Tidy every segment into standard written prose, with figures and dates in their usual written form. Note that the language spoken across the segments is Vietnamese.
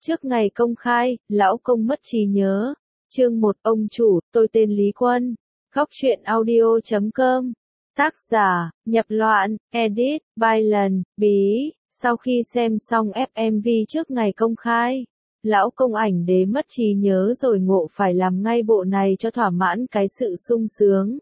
Trước ngày công khai, lão công mất trí nhớ. Chương 1, ông chủ, tôi tên Lý Quân. Góc truyện audio.com. Tác giả, nhập loạn, edit, by lần, bí. Sau khi xem xong FMV trước ngày công khai, lão công ảnh đế mất trí nhớ rồi ngộ phải làm ngay bộ này cho thỏa mãn cái sự sung sướng.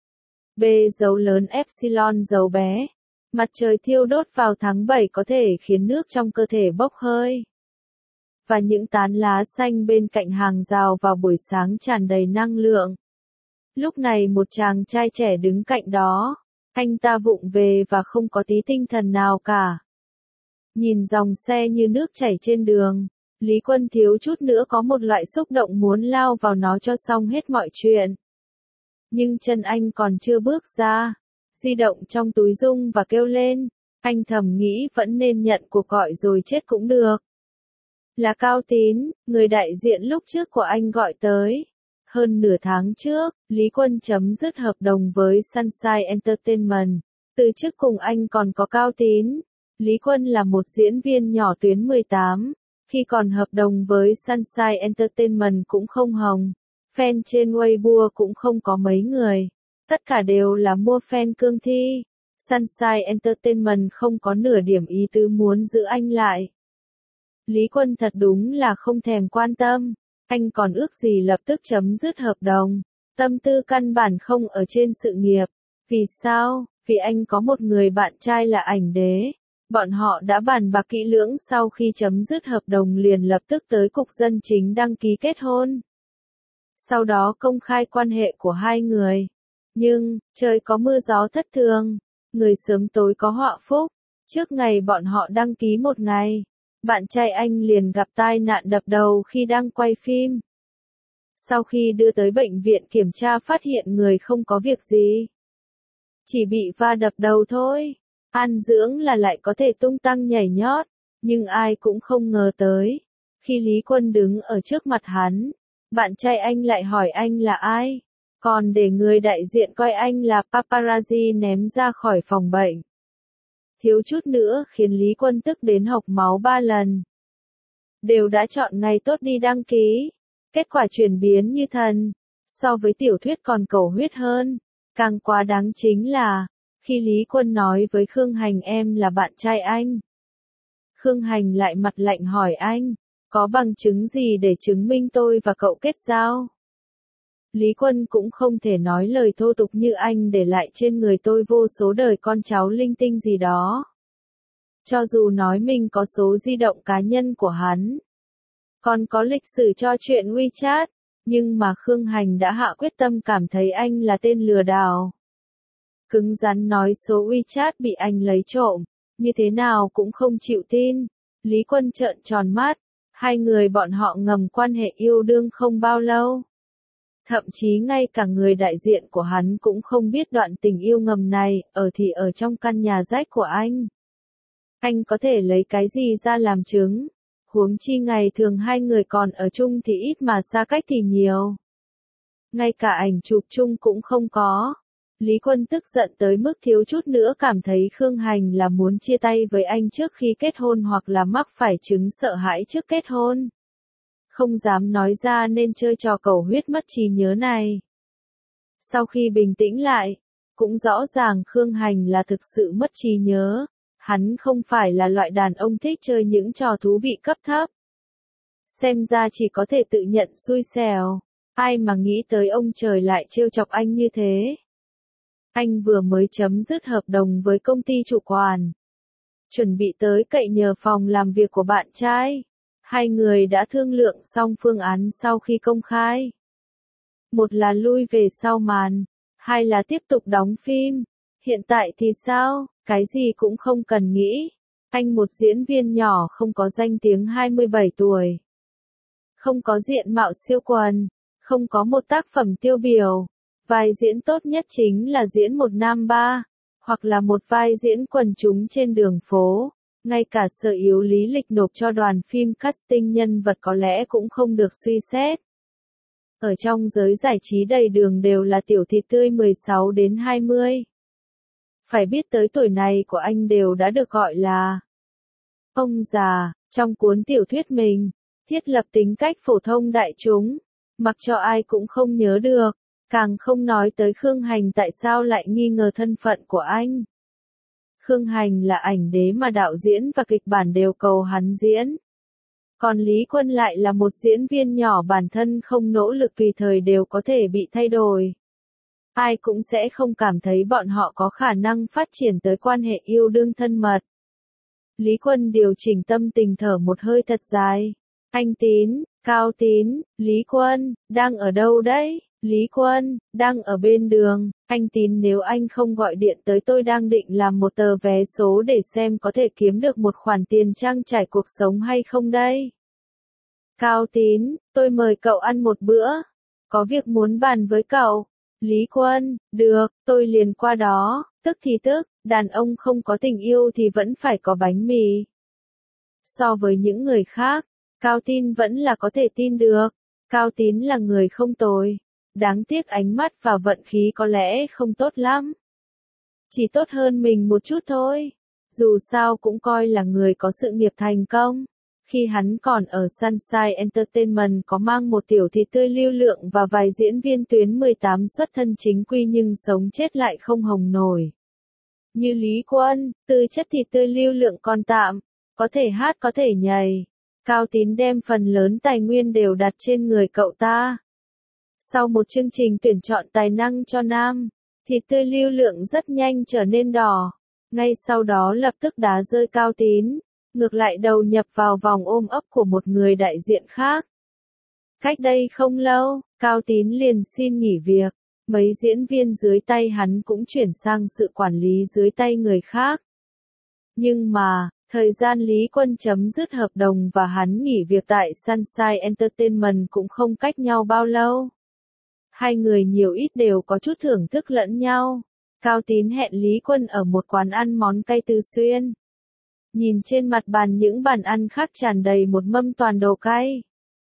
B dấu lớn epsilon dấu bé. Mặt trời thiêu đốt vào tháng 7 có thể khiến nước trong cơ thể bốc hơi. Và những tán lá xanh bên cạnh hàng rào vào buổi sáng tràn đầy năng lượng. Lúc này một chàng trai trẻ đứng cạnh đó. Anh ta vụng về và không có tí tinh thần nào cả. Nhìn dòng xe như nước chảy trên đường, Lý Quân thiếu chút nữa có một loại xúc động muốn lao vào nó cho xong hết mọi chuyện. Nhưng chân anh còn chưa bước ra, di động trong túi rung và kêu lên. Anh thầm nghĩ vẫn nên nhận cuộc gọi rồi chết cũng được. Là Cao Tín, người đại diện lúc trước của anh gọi tới. Hơn nửa tháng trước, Lý Quân chấm dứt hợp đồng với Sunshine Entertainment. Từ trước cùng anh còn có Cao Tín. Lý Quân là một diễn viên nhỏ tuyến 18. Khi còn hợp đồng với Sunshine Entertainment cũng không hồng. Fan trên Weibo cũng không có mấy người. Tất cả đều là mua fan cương thi. Sunshine Entertainment không có nửa điểm ý tứ muốn giữ anh lại. Lý Quân thật đúng là không thèm quan tâm. Anh còn ước gì lập tức chấm dứt hợp đồng. Tâm tư căn bản không ở trên sự nghiệp. Vì sao? Vì anh có một người bạn trai là ảnh đế. Bọn họ đã bàn bạc kỹ lưỡng sau khi chấm dứt hợp đồng liền lập tức tới cục dân chính đăng ký kết hôn. Sau đó công khai quan hệ của hai người. Nhưng, trời có mưa gió thất thường. Người sớm tối có họa phúc. Trước ngày bọn họ đăng ký một ngày, bạn trai anh liền gặp tai nạn đập đầu khi đang quay phim. Sau khi đưa tới bệnh viện kiểm tra phát hiện người không có việc gì. Chỉ bị va đập đầu thôi. An dưỡng là lại có thể tung tăng nhảy nhót. Nhưng ai cũng không ngờ tới. Khi Lý Quân đứng ở trước mặt hắn, bạn trai anh lại hỏi anh là ai. Còn để người đại diện coi anh là paparazzi ném ra khỏi phòng bệnh. Thiếu chút nữa khiến Lý Quân tức đến hộc máu 3 lần. Đều đã chọn ngày tốt đi đăng ký. Kết quả chuyển biến như thần. So với tiểu thuyết còn cầu huyết hơn. Càng quá đáng chính là, khi Lý Quân nói với Khương Hành em là bạn trai anh. Khương Hành lại mặt lạnh hỏi anh, có bằng chứng gì để chứng minh tôi và cậu kết giao? Lý Quân cũng không thể nói lời thô tục như anh để lại trên người tôi vô số đời con cháu linh tinh gì đó. Cho dù nói mình có số di động cá nhân của hắn, còn có lịch sử cho chuyện WeChat, nhưng mà Khương Hành đã hạ quyết tâm cảm thấy anh là tên lừa đảo. Cứng rắn nói số WeChat bị anh lấy trộm, như thế nào cũng không chịu tin. Lý Quân trợn tròn mắt, hai người bọn họ ngầm quan hệ yêu đương không bao lâu. Thậm chí ngay cả người đại diện của hắn cũng không biết đoạn tình yêu ngầm này, thì ở trong căn nhà rách của anh. Anh có thể lấy cái gì ra làm chứng? Huống chi ngày thường hai người còn ở chung thì ít mà xa cách thì nhiều. Ngay cả ảnh chụp chung cũng không có. Lý Quân tức giận tới mức thiếu chút nữa cảm thấy Khương Hành là muốn chia tay với anh trước khi kết hôn hoặc là mắc phải chứng sợ hãi trước kết hôn. Không dám nói ra nên chơi trò cầu huyết mất trí nhớ này. Sau khi bình tĩnh lại, cũng rõ ràng Khương Hành là thực sự mất trí nhớ. Hắn không phải là loại đàn ông thích chơi những trò thú vị cấp thấp. Xem ra chỉ có thể tự nhận xui xẻo. Ai mà nghĩ tới ông trời lại trêu chọc anh như thế. Anh vừa mới chấm dứt hợp đồng với công ty chủ quản. Chuẩn bị tới cậy nhờ phòng làm việc của bạn trai. Hai người đã thương lượng xong phương án sau khi công khai. Một là lui về sau màn. Hai là tiếp tục đóng phim. Hiện tại thì sao? Cái gì cũng không cần nghĩ. Anh một diễn viên nhỏ không có danh tiếng 27 tuổi. Không có diện mạo siêu quần. Không có một tác phẩm tiêu biểu. Vai diễn tốt nhất chính là diễn một nam ba. Hoặc là một vai diễn quần chúng trên đường phố. Ngay cả sở yếu lý lịch nộp cho đoàn phim casting nhân vật có lẽ cũng không được suy xét. Ở trong giới giải trí đầy đường đều là tiểu thịt tươi 16 đến 20. Phải biết tới tuổi này của anh đều đã được gọi là ông già. Trong cuốn tiểu thuyết mình, thiết lập tính cách phổ thông đại chúng, mặc cho ai cũng không nhớ được, càng không nói tới Khương Hành tại sao lại nghi ngờ thân phận của anh. Khương Hành là ảnh đế mà đạo diễn và kịch bản đều cầu hắn diễn. Còn Lý Quân lại là một diễn viên nhỏ bản thân không nỗ lực tùy thời đều có thể bị thay đổi. Ai cũng sẽ không cảm thấy bọn họ có khả năng phát triển tới quan hệ yêu đương thân mật. Lý Quân điều chỉnh tâm tình thở một hơi thật dài. Anh Tín, Cao Tín, Lý Quân, đang ở đâu đấy? Lý Quân, đang ở bên đường. Anh Tín, nếu anh không gọi điện tới tôi đang định làm một tờ vé số để xem có thể kiếm được một khoản tiền trang trải cuộc sống hay không đây. Cao Tín, tôi mời cậu ăn một bữa. Có việc muốn bàn với cậu. Lý Quân, được, tôi liền qua đó. Tức thì tức, đàn ông không có tình yêu thì vẫn phải có bánh mì. So với những người khác, Cao Tín vẫn là có thể tin được. Cao Tín là người không tồi. Đáng tiếc ánh mắt và vận khí có lẽ không tốt lắm. Chỉ tốt hơn mình một chút thôi. Dù sao cũng coi là người có sự nghiệp thành công. Khi hắn còn ở Sunshine Entertainment có mang một tiểu thị tươi lưu lượng và vài diễn viên tuyến 18 xuất thân chính quy nhưng sống chết lại không hồng nổi. Như Lý Quân, tư chất thì tươi lưu lượng còn tạm, có thể hát có thể nhảy. Cao Tín đem phần lớn tài nguyên đều đặt trên người cậu ta. Sau một chương trình tuyển chọn tài năng cho nam, thì tươi lưu lượng rất nhanh trở nên đỏ. Ngay sau đó lập tức đá rơi Cao Tín, ngược lại đầu nhập vào vòng ôm ấp của một người đại diện khác. Cách đây không lâu, Cao Tín liền xin nghỉ việc, mấy diễn viên dưới tay hắn cũng chuyển sang sự quản lý dưới tay người khác. Nhưng mà, thời gian Lý Quân chấm dứt hợp đồng và hắn nghỉ việc tại Sunshine Entertainment cũng không cách nhau bao lâu. Hai người nhiều ít đều có chút thưởng thức lẫn nhau. Cao Tín hẹn Lý Quân ở một quán ăn món cay Từ Xuyên. Nhìn trên mặt bàn những bàn ăn khác tràn đầy một mâm toàn đồ cay.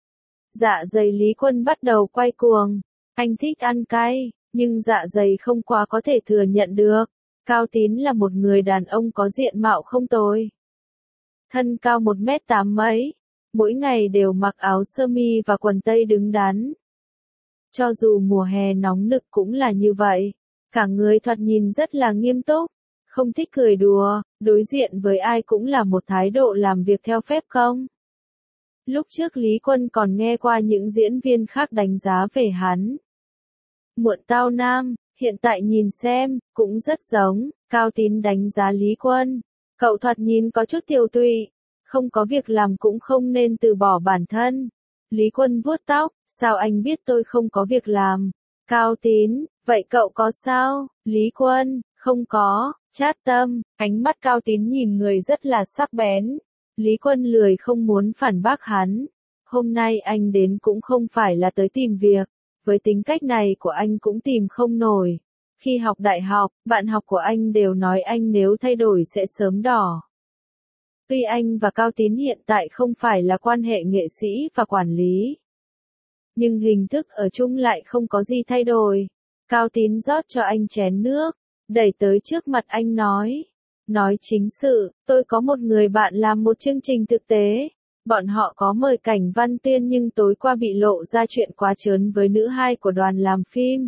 Dạ dày Lý Quân bắt đầu quay cuồng. Anh thích ăn cay, nhưng dạ dày không quá có thể thừa nhận được. Cao Tín là một người đàn ông có diện mạo không tồi. Thân cao 1m8 mấy, mỗi ngày đều mặc áo sơ mi và quần tây đứng đắn. Cho dù mùa hè nóng nực cũng là như vậy, cả người thoạt nhìn rất là nghiêm túc, không thích cười đùa, đối diện với ai cũng là một thái độ làm việc theo phép không. Lúc trước Lý Quân còn nghe qua những diễn viên khác đánh giá về hắn. Muộn tao nam, hiện tại nhìn xem, cũng rất giống. Cao Tín đánh giá Lý Quân. Cậu thoạt nhìn có chút tiều tụy, không có việc làm cũng không nên từ bỏ bản thân. Lý Quân vuốt tóc, sao anh biết tôi không có việc làm? Cao Tín, vậy cậu có sao? Lý Quân, không có, chát tâm, ánh mắt Cao Tín nhìn người rất là sắc bén. Lý Quân lười không muốn phản bác hắn. Hôm nay anh đến cũng không phải là tới tìm việc, với tính cách này của anh cũng tìm không nổi. Khi học đại học, bạn học của anh đều nói anh nếu thay đổi sẽ sớm đỏ. Tuy anh và Cao Tín hiện tại không phải là quan hệ nghệ sĩ và quản lý, nhưng hình thức ở chung lại không có gì thay đổi. Cao Tín rót cho anh chén nước, đẩy tới trước mặt anh nói chính sự, tôi có một người bạn làm một chương trình thực tế. Bọn họ có mời Cảnh Văn Tuyên nhưng tối qua bị lộ ra chuyện quá trớn với nữ hai của đoàn làm phim.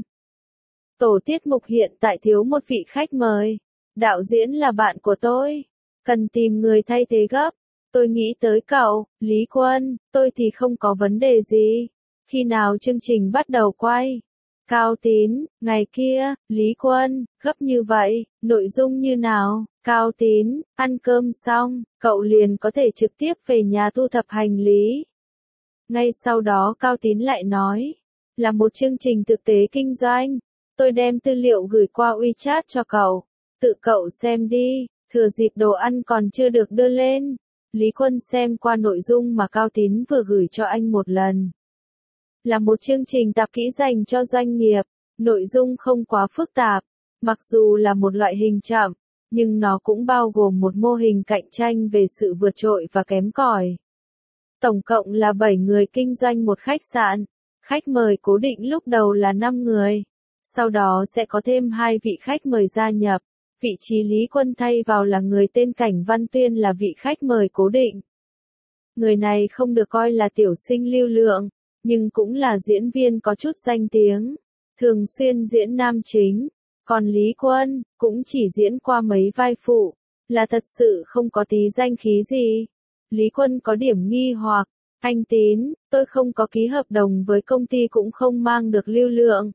Tổ tiết mục hiện tại thiếu một vị khách mời. Đạo diễn là bạn của tôi. Cần tìm người thay thế gấp. Tôi nghĩ tới cậu, Lý Quân, tôi thì không có vấn đề gì. Khi nào chương trình bắt đầu quay? Cao Tín, ngày kia, Lý Quân, gấp như vậy, nội dung như nào? Cao Tín, ăn cơm xong, cậu liền có thể trực tiếp về nhà thu thập hành lý. Ngay sau đó Cao Tín lại nói, là một chương trình thực tế kinh doanh. Tôi đem tư liệu gửi qua WeChat cho cậu. Tự cậu xem đi, thừa dịp đồ ăn còn chưa được đưa lên. Lý Quân xem qua nội dung mà Cao Tín vừa gửi cho anh một lần. Là một chương trình tạp kỹ dành cho doanh nghiệp, nội dung không quá phức tạp, mặc dù là một loại hình chậm, nhưng nó cũng bao gồm một mô hình cạnh tranh về sự vượt trội và kém cỏi. Tổng cộng là 7 người kinh doanh một khách sạn, khách mời cố định lúc đầu là 5 người, sau đó sẽ có thêm 2 vị khách mời gia nhập, vị trí Lý Quân thay vào là người tên Cảnh Văn Tuyên là vị khách mời cố định. Người này không được coi là tiểu sinh lưu lượng, nhưng cũng là diễn viên có chút danh tiếng, thường xuyên diễn nam chính. Còn Lý Quân, cũng chỉ diễn qua mấy vai phụ, là thật sự không có tí danh khí gì. Lý Quân có điểm nghi hoặc, anh Tín, tôi không có ký hợp đồng với công ty cũng không mang được lưu lượng.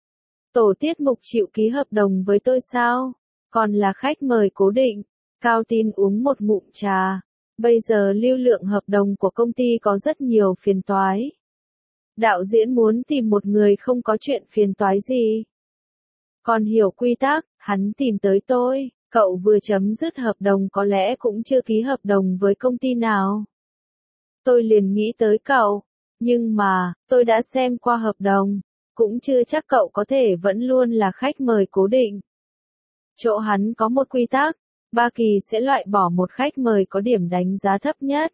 Tổ tiết mục chịu ký hợp đồng với tôi sao? Còn là khách mời cố định. Cao Tín uống một ngụm trà. Bây giờ lưu lượng hợp đồng của công ty có rất nhiều phiền toái. Đạo diễn muốn tìm một người không có chuyện phiền toái gì. Còn hiểu quy tắc, hắn tìm tới tôi, cậu vừa chấm dứt hợp đồng có lẽ cũng chưa ký hợp đồng với công ty nào. Tôi liền nghĩ tới cậu, nhưng mà, tôi đã xem qua hợp đồng, cũng chưa chắc cậu có thể vẫn luôn là khách mời cố định. Chỗ hắn có một quy tắc, 3 kỳ sẽ loại bỏ một khách mời có điểm đánh giá thấp nhất.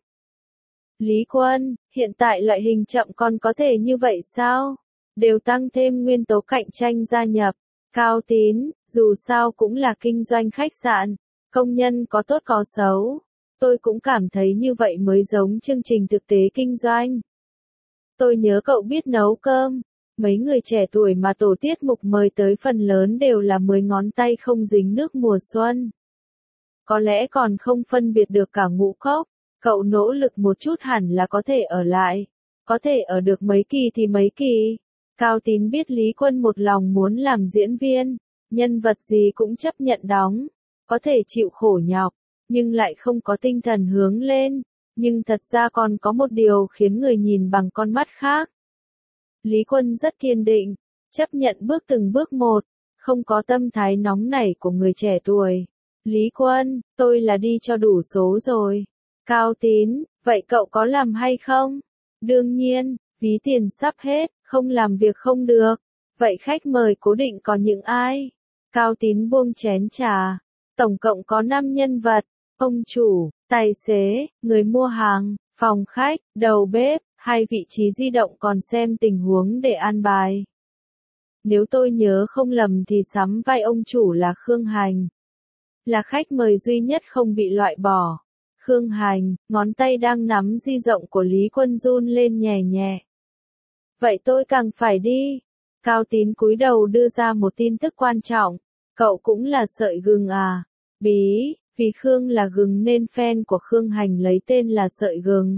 Lý Quân, hiện tại loại hình chậm còn có thể như vậy sao? Đều tăng thêm nguyên tố cạnh tranh gia nhập. Cao Tín, dù sao cũng là kinh doanh khách sạn, công nhân có tốt có xấu. Tôi cũng cảm thấy như vậy mới giống chương trình thực tế kinh doanh. Tôi nhớ cậu biết nấu cơm. Mấy người trẻ tuổi mà tổ tiết mục mời tới phần lớn đều là 10 ngón tay không dính nước mùa xuân. Có lẽ còn không phân biệt được cả ngũ cốc. Cậu nỗ lực một chút hẳn là có thể ở lại. Có thể ở được mấy kỳ thì mấy kỳ. Cao Tín biết Lý Quân một lòng muốn làm diễn viên, nhân vật gì cũng chấp nhận đóng, có thể chịu khổ nhọc, nhưng lại không có tinh thần hướng lên, nhưng thật ra còn có một điều khiến người nhìn bằng con mắt khác. Lý Quân rất kiên định, chấp nhận bước từng bước một, không có tâm thái nóng nảy của người trẻ tuổi. Lý Quân, tôi là đi cho đủ số rồi. Cao Tín, vậy cậu có làm hay không? Đương nhiên, ví tiền sắp hết, không làm việc không được. Vậy khách mời cố định có những ai? Cao Tín buông chén trà. Tổng cộng có 5 nhân vật, ông chủ, tài xế, người mua hàng, phòng khách, đầu bếp, 2 vị trí di động còn xem tình huống để an bài. Nếu tôi nhớ không lầm thì sắm vai ông chủ là Khương Hành. Là khách mời duy nhất không bị loại bỏ. Khương Hành, ngón tay đang nắm di động của Lý Quân run lên nhẹ nhẹ. Vậy tôi càng phải đi. Cao Tín cúi đầu đưa ra một tin tức quan trọng. Cậu cũng là sợi gừng à? Bí, vì Khương là gừng nên fan của Khương Hành lấy tên là sợi gừng.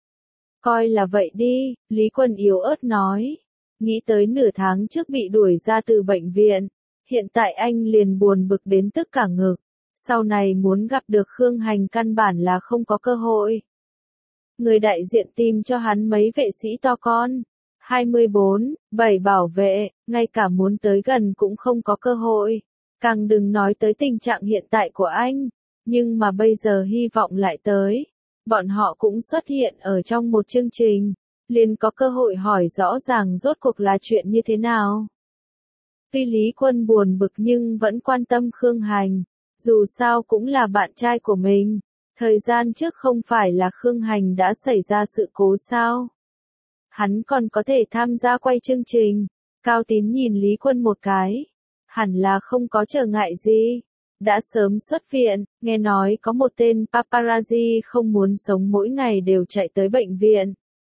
Coi là vậy đi, Lý Quân yếu ớt nói. Nghĩ tới nửa tháng trước bị đuổi ra từ bệnh viện. Hiện tại anh liền buồn bực đến tức cả ngực. Sau này muốn gặp được Khương Hành căn bản là không có cơ hội. Người đại diện tìm cho hắn mấy vệ sĩ to con. 24, 7 bảo vệ, ngay cả muốn tới gần cũng không có cơ hội. Càng đừng nói tới tình trạng hiện tại của anh. Nhưng mà bây giờ hy vọng lại tới. Bọn họ cũng xuất hiện ở trong một chương trình. Liền có cơ hội hỏi rõ ràng rốt cuộc là chuyện như thế nào. Tuy Lý Quân buồn bực nhưng vẫn quan tâm Khương Hành. Dù sao cũng là bạn trai của mình. Thời gian trước không phải là Khương Hành đã xảy ra sự cố sao? Hắn còn có thể tham gia quay chương trình. Cao Tín nhìn Lý Quân một cái. Hẳn là không có trở ngại gì. Đã sớm xuất viện, nghe nói có một tên paparazzi không muốn sống mỗi ngày đều chạy tới bệnh viện.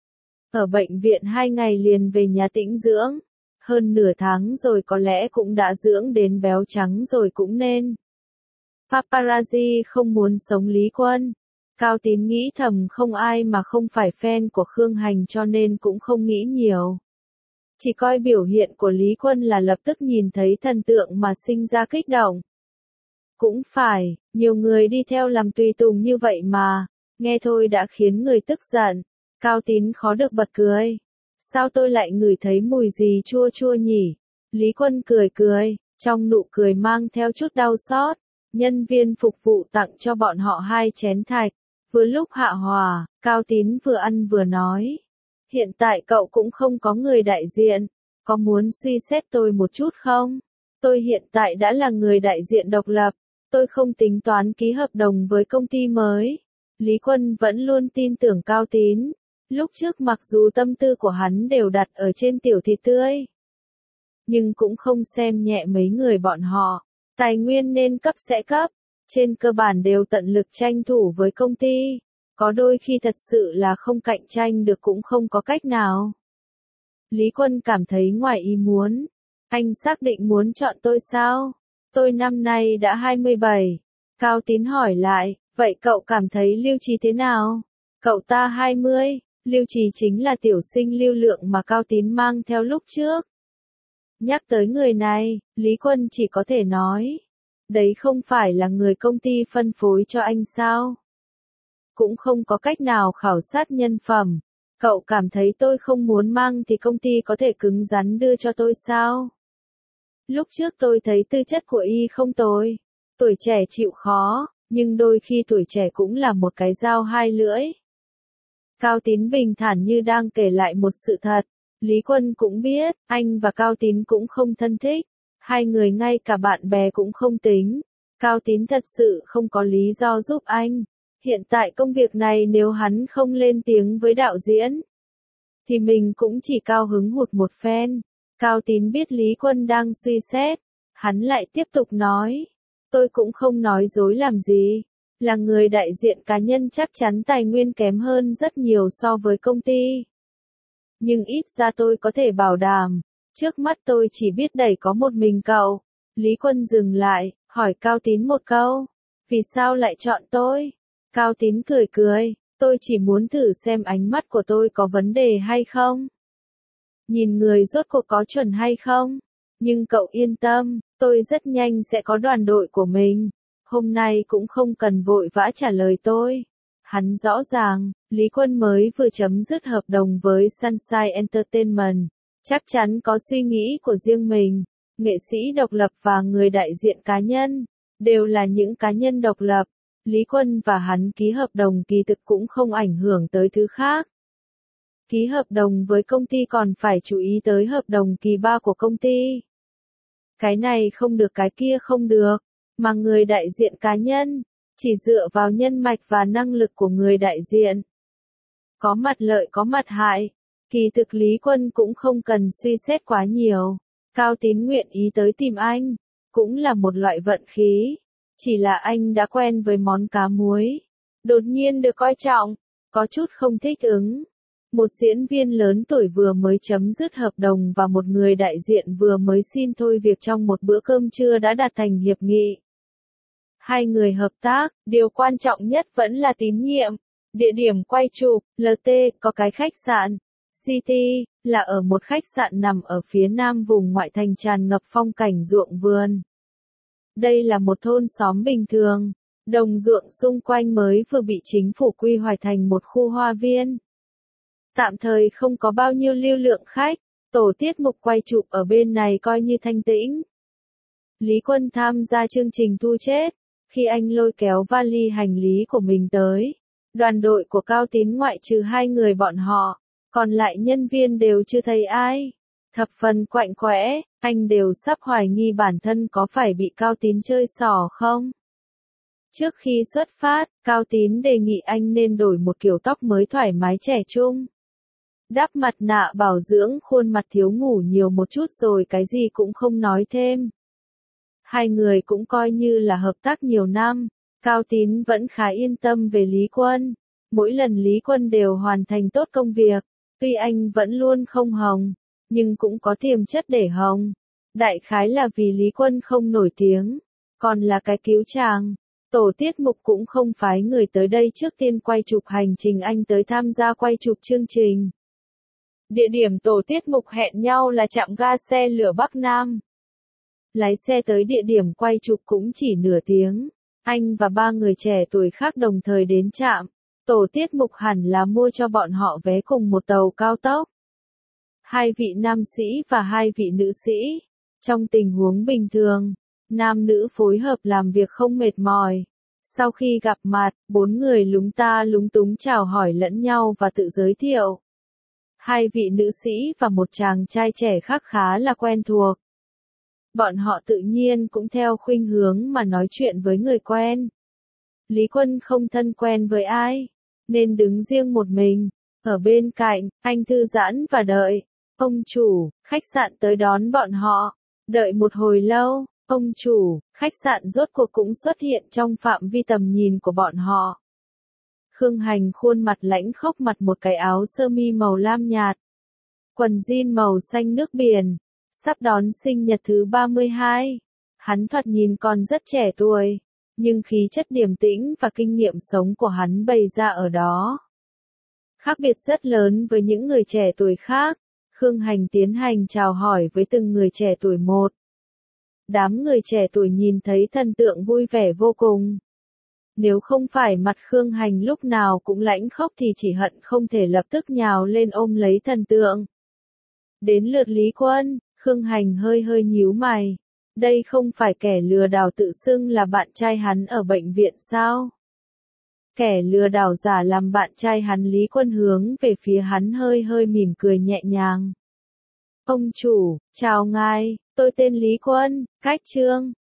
Ở bệnh viện 2 ngày liền về nhà tĩnh dưỡng. Hơn nửa tháng rồi có lẽ cũng đã dưỡng đến béo trắng rồi cũng nên. Paparazzi không muốn sống Lý Quân. Cao Tín nghĩ thầm không ai mà không phải fan của Khương Hành cho nên cũng không nghĩ nhiều. Chỉ coi biểu hiện của Lý Quân là lập tức nhìn thấy thần tượng mà sinh ra kích động. Cũng phải, nhiều người đi theo làm tùy tùng như vậy mà, nghe thôi đã khiến người tức giận. Cao Tín khó được bật cười. Sao tôi lại ngửi thấy mùi gì chua chua nhỉ? Lý Quân cười cười, trong nụ cười mang theo chút đau xót. Nhân viên phục vụ tặng cho bọn họ 2 chén thạch. Vừa lúc hạ hòa, Cao Tín vừa ăn vừa nói. Hiện tại cậu cũng không có người đại diện. Có muốn suy xét tôi một chút không? Tôi hiện tại đã là người đại diện độc lập. Tôi không tính toán ký hợp đồng với công ty mới. Lý Quân vẫn luôn tin tưởng Cao Tín. Lúc trước mặc dù tâm tư của hắn đều đặt ở trên tiểu thịt tươi. Nhưng cũng không xem nhẹ mấy người bọn họ. Tài nguyên nên cấp sẽ cấp. Trên cơ bản đều tận lực tranh thủ với công ty. Có đôi khi thật sự là không cạnh tranh được cũng không có cách nào. Lý Quân cảm thấy ngoài ý muốn. Anh xác định muốn chọn tôi sao? Tôi năm nay đã 27. Cao Tín hỏi lại, vậy cậu cảm thấy Lưu Trì thế nào? Cậu ta 20, Lưu Trì chính là tiểu sinh lưu lượng mà Cao Tín mang theo lúc trước. Nhắc tới người này, Lý Quân chỉ có thể nói. Đấy không phải là người công ty phân phối cho anh sao? Cũng không có cách nào khảo sát nhân phẩm. Cậu cảm thấy tôi không muốn mang thì công ty có thể cứng rắn đưa cho tôi sao? Lúc trước tôi thấy tư chất của y không tồi. Tuổi trẻ chịu khó, nhưng đôi khi tuổi trẻ cũng là một cái dao hai lưỡi. Cao Tín bình thản như đang kể lại một sự thật. Lý Quân cũng biết, anh và Cao Tín cũng không thân thích. Hai người ngay cả bạn bè cũng không tính. Cao Tín thật sự không có lý do giúp anh. Hiện tại công việc này nếu hắn không lên tiếng với đạo diễn, thì mình cũng chỉ cao hứng hụt một phen. Cao Tín biết Lý Quân đang suy xét. Hắn lại tiếp tục nói. Tôi cũng không nói dối làm gì. Là người đại diện cá nhân chắc chắn tài nguyên kém hơn rất nhiều so với công ty. Nhưng ít ra tôi có thể bảo đảm. Trước mắt tôi chỉ biết đẩy có một mình cậu. Lý Quân dừng lại, hỏi Cao Tín một câu. Vì sao lại chọn tôi? Cao Tín cười cười. Tôi chỉ muốn thử xem ánh mắt của tôi có vấn đề hay không. Nhìn người rốt cuộc có chuẩn hay không. Nhưng cậu yên tâm, tôi rất nhanh sẽ có đoàn đội của mình. Hôm nay cũng không cần vội vã trả lời tôi. Hắn rõ ràng, Lý Quân mới vừa chấm dứt hợp đồng với Sunshine Entertainment. Chắc chắn có suy nghĩ của riêng mình. Nghệ sĩ độc lập và người đại diện cá nhân, đều là những cá nhân độc lập. Lý Quân và hắn ký hợp đồng kỳ thực cũng không ảnh hưởng tới thứ khác. Ký hợp đồng với công ty còn phải chú ý tới hợp đồng kỳ 3 của công ty. Cái này không được cái kia không được, mà người đại diện cá nhân, chỉ dựa vào nhân mạch và năng lực của người đại diện. Có mặt lợi có mặt hại, kỳ thực Lý Quân cũng không cần suy xét quá nhiều. Cao Tín nguyện ý tới tìm anh, cũng là một loại vận khí. Chỉ là anh đã quen với món cá muối. Đột nhiên được coi trọng, có chút không thích ứng. Một diễn viên lớn tuổi vừa mới chấm dứt hợp đồng và một người đại diện vừa mới xin thôi việc trong một bữa cơm trưa đã đạt thành hiệp nghị. Hai người hợp tác, điều quan trọng nhất vẫn là tín nhiệm. Địa điểm quay chụp, LT, có cái khách sạn. City, là ở một khách sạn nằm ở phía nam vùng ngoại thành tràn ngập phong cảnh ruộng vườn. Đây là một thôn xóm bình thường. Đồng ruộng xung quanh mới vừa bị chính phủ quy hoạch thành một khu hoa viên. Tạm thời không có bao nhiêu lưu lượng khách, tổ tiết mục quay chụp ở bên này coi như thanh tĩnh. Lý Quân tham gia chương trình thu chết, khi anh lôi kéo vali hành lý của mình tới. Đoàn đội của Cao Tín ngoại trừ hai người bọn họ, còn lại nhân viên đều chưa thấy ai. Thập phần quạnh quẽ, anh đều sắp hoài nghi bản thân có phải bị Cao Tín chơi xỏ không. Trước khi xuất phát, Cao Tín đề nghị anh nên đổi một kiểu tóc mới thoải mái trẻ trung. Đắp mặt nạ bảo dưỡng khuôn mặt thiếu ngủ nhiều một chút rồi cái gì cũng không nói thêm. Hai người cũng coi như là hợp tác nhiều năm, Cao Tín vẫn khá yên tâm về Lý Quân. Mỗi lần Lý Quân đều hoàn thành tốt công việc, tuy anh vẫn luôn không hồng, nhưng cũng có tiềm chất để hồng. Đại khái là vì Lý Quân không nổi tiếng, còn là cái cứu chàng. Tổ tiết mục cũng không phái người tới đây trước tiên quay chụp hành trình anh tới tham gia quay chụp chương trình. Địa điểm tổ tiết mục hẹn nhau là trạm ga xe lửa Bắc Nam. Lái xe tới địa điểm quay chụp cũng chỉ nửa tiếng. Anh và ba người trẻ tuổi khác đồng thời đến trạm. Tổ tiết mục hẳn là mua cho bọn họ vé cùng một tàu cao tốc. Hai vị nam sĩ và hai vị nữ sĩ. Trong tình huống bình thường, nam nữ phối hợp làm việc không mệt mỏi. Sau khi gặp mặt, bốn người lúng ta lúng túng chào hỏi lẫn nhau và tự giới thiệu. Hai vị nữ sĩ và một chàng trai trẻ khác khá là quen thuộc. Bọn họ tự nhiên cũng theo khuynh hướng mà nói chuyện với người quen. Lý Quân không thân quen với ai, nên đứng riêng một mình. Ở bên cạnh, anh thư giãn và đợi. Ông chủ, khách sạn tới đón bọn họ. Đợi một hồi lâu, ông chủ, khách sạn rốt cuộc cũng xuất hiện trong phạm vi tầm nhìn của bọn họ. Khương Hành khuôn mặt lãnh khốc, mặc một cái áo sơ mi màu lam nhạt, quần jean màu xanh nước biển, sắp đón sinh nhật thứ 32. Hắn thoạt nhìn còn rất trẻ tuổi, nhưng khí chất điềm tĩnh và kinh nghiệm sống của hắn bày ra ở đó. Khác biệt rất lớn với những người trẻ tuổi khác, Khương Hành tiến hành chào hỏi với từng người trẻ tuổi một. Đám người trẻ tuổi nhìn thấy thần tượng vui vẻ vô cùng. Nếu không phải mặt Khương Hành lúc nào cũng lãnh khốc thì chỉ hận không thể lập tức nhào lên ôm lấy thần tượng. Đến lượt Lý Quân, Khương Hành hơi nhíu mày. Đây không phải kẻ lừa đảo tự xưng là bạn trai hắn ở bệnh viện sao? Kẻ lừa đảo giả làm bạn trai hắn. Lý Quân hướng về phía hắn hơi mỉm cười nhẹ nhàng. Ông chủ, chào ngài, tôi tên Lý Quân, cách Trương.